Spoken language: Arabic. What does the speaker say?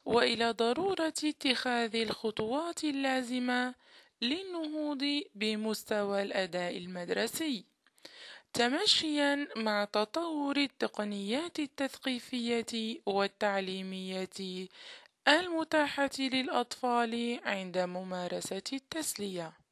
وإلى ضرورة اتخاذ الخطوات اللازمة للنهوض بمستوى الأداء المدرسي، تمشيا مع تطور التقنيات التثقيفية والتعليمية المتاحة للأطفال عند ممارسة التسلية.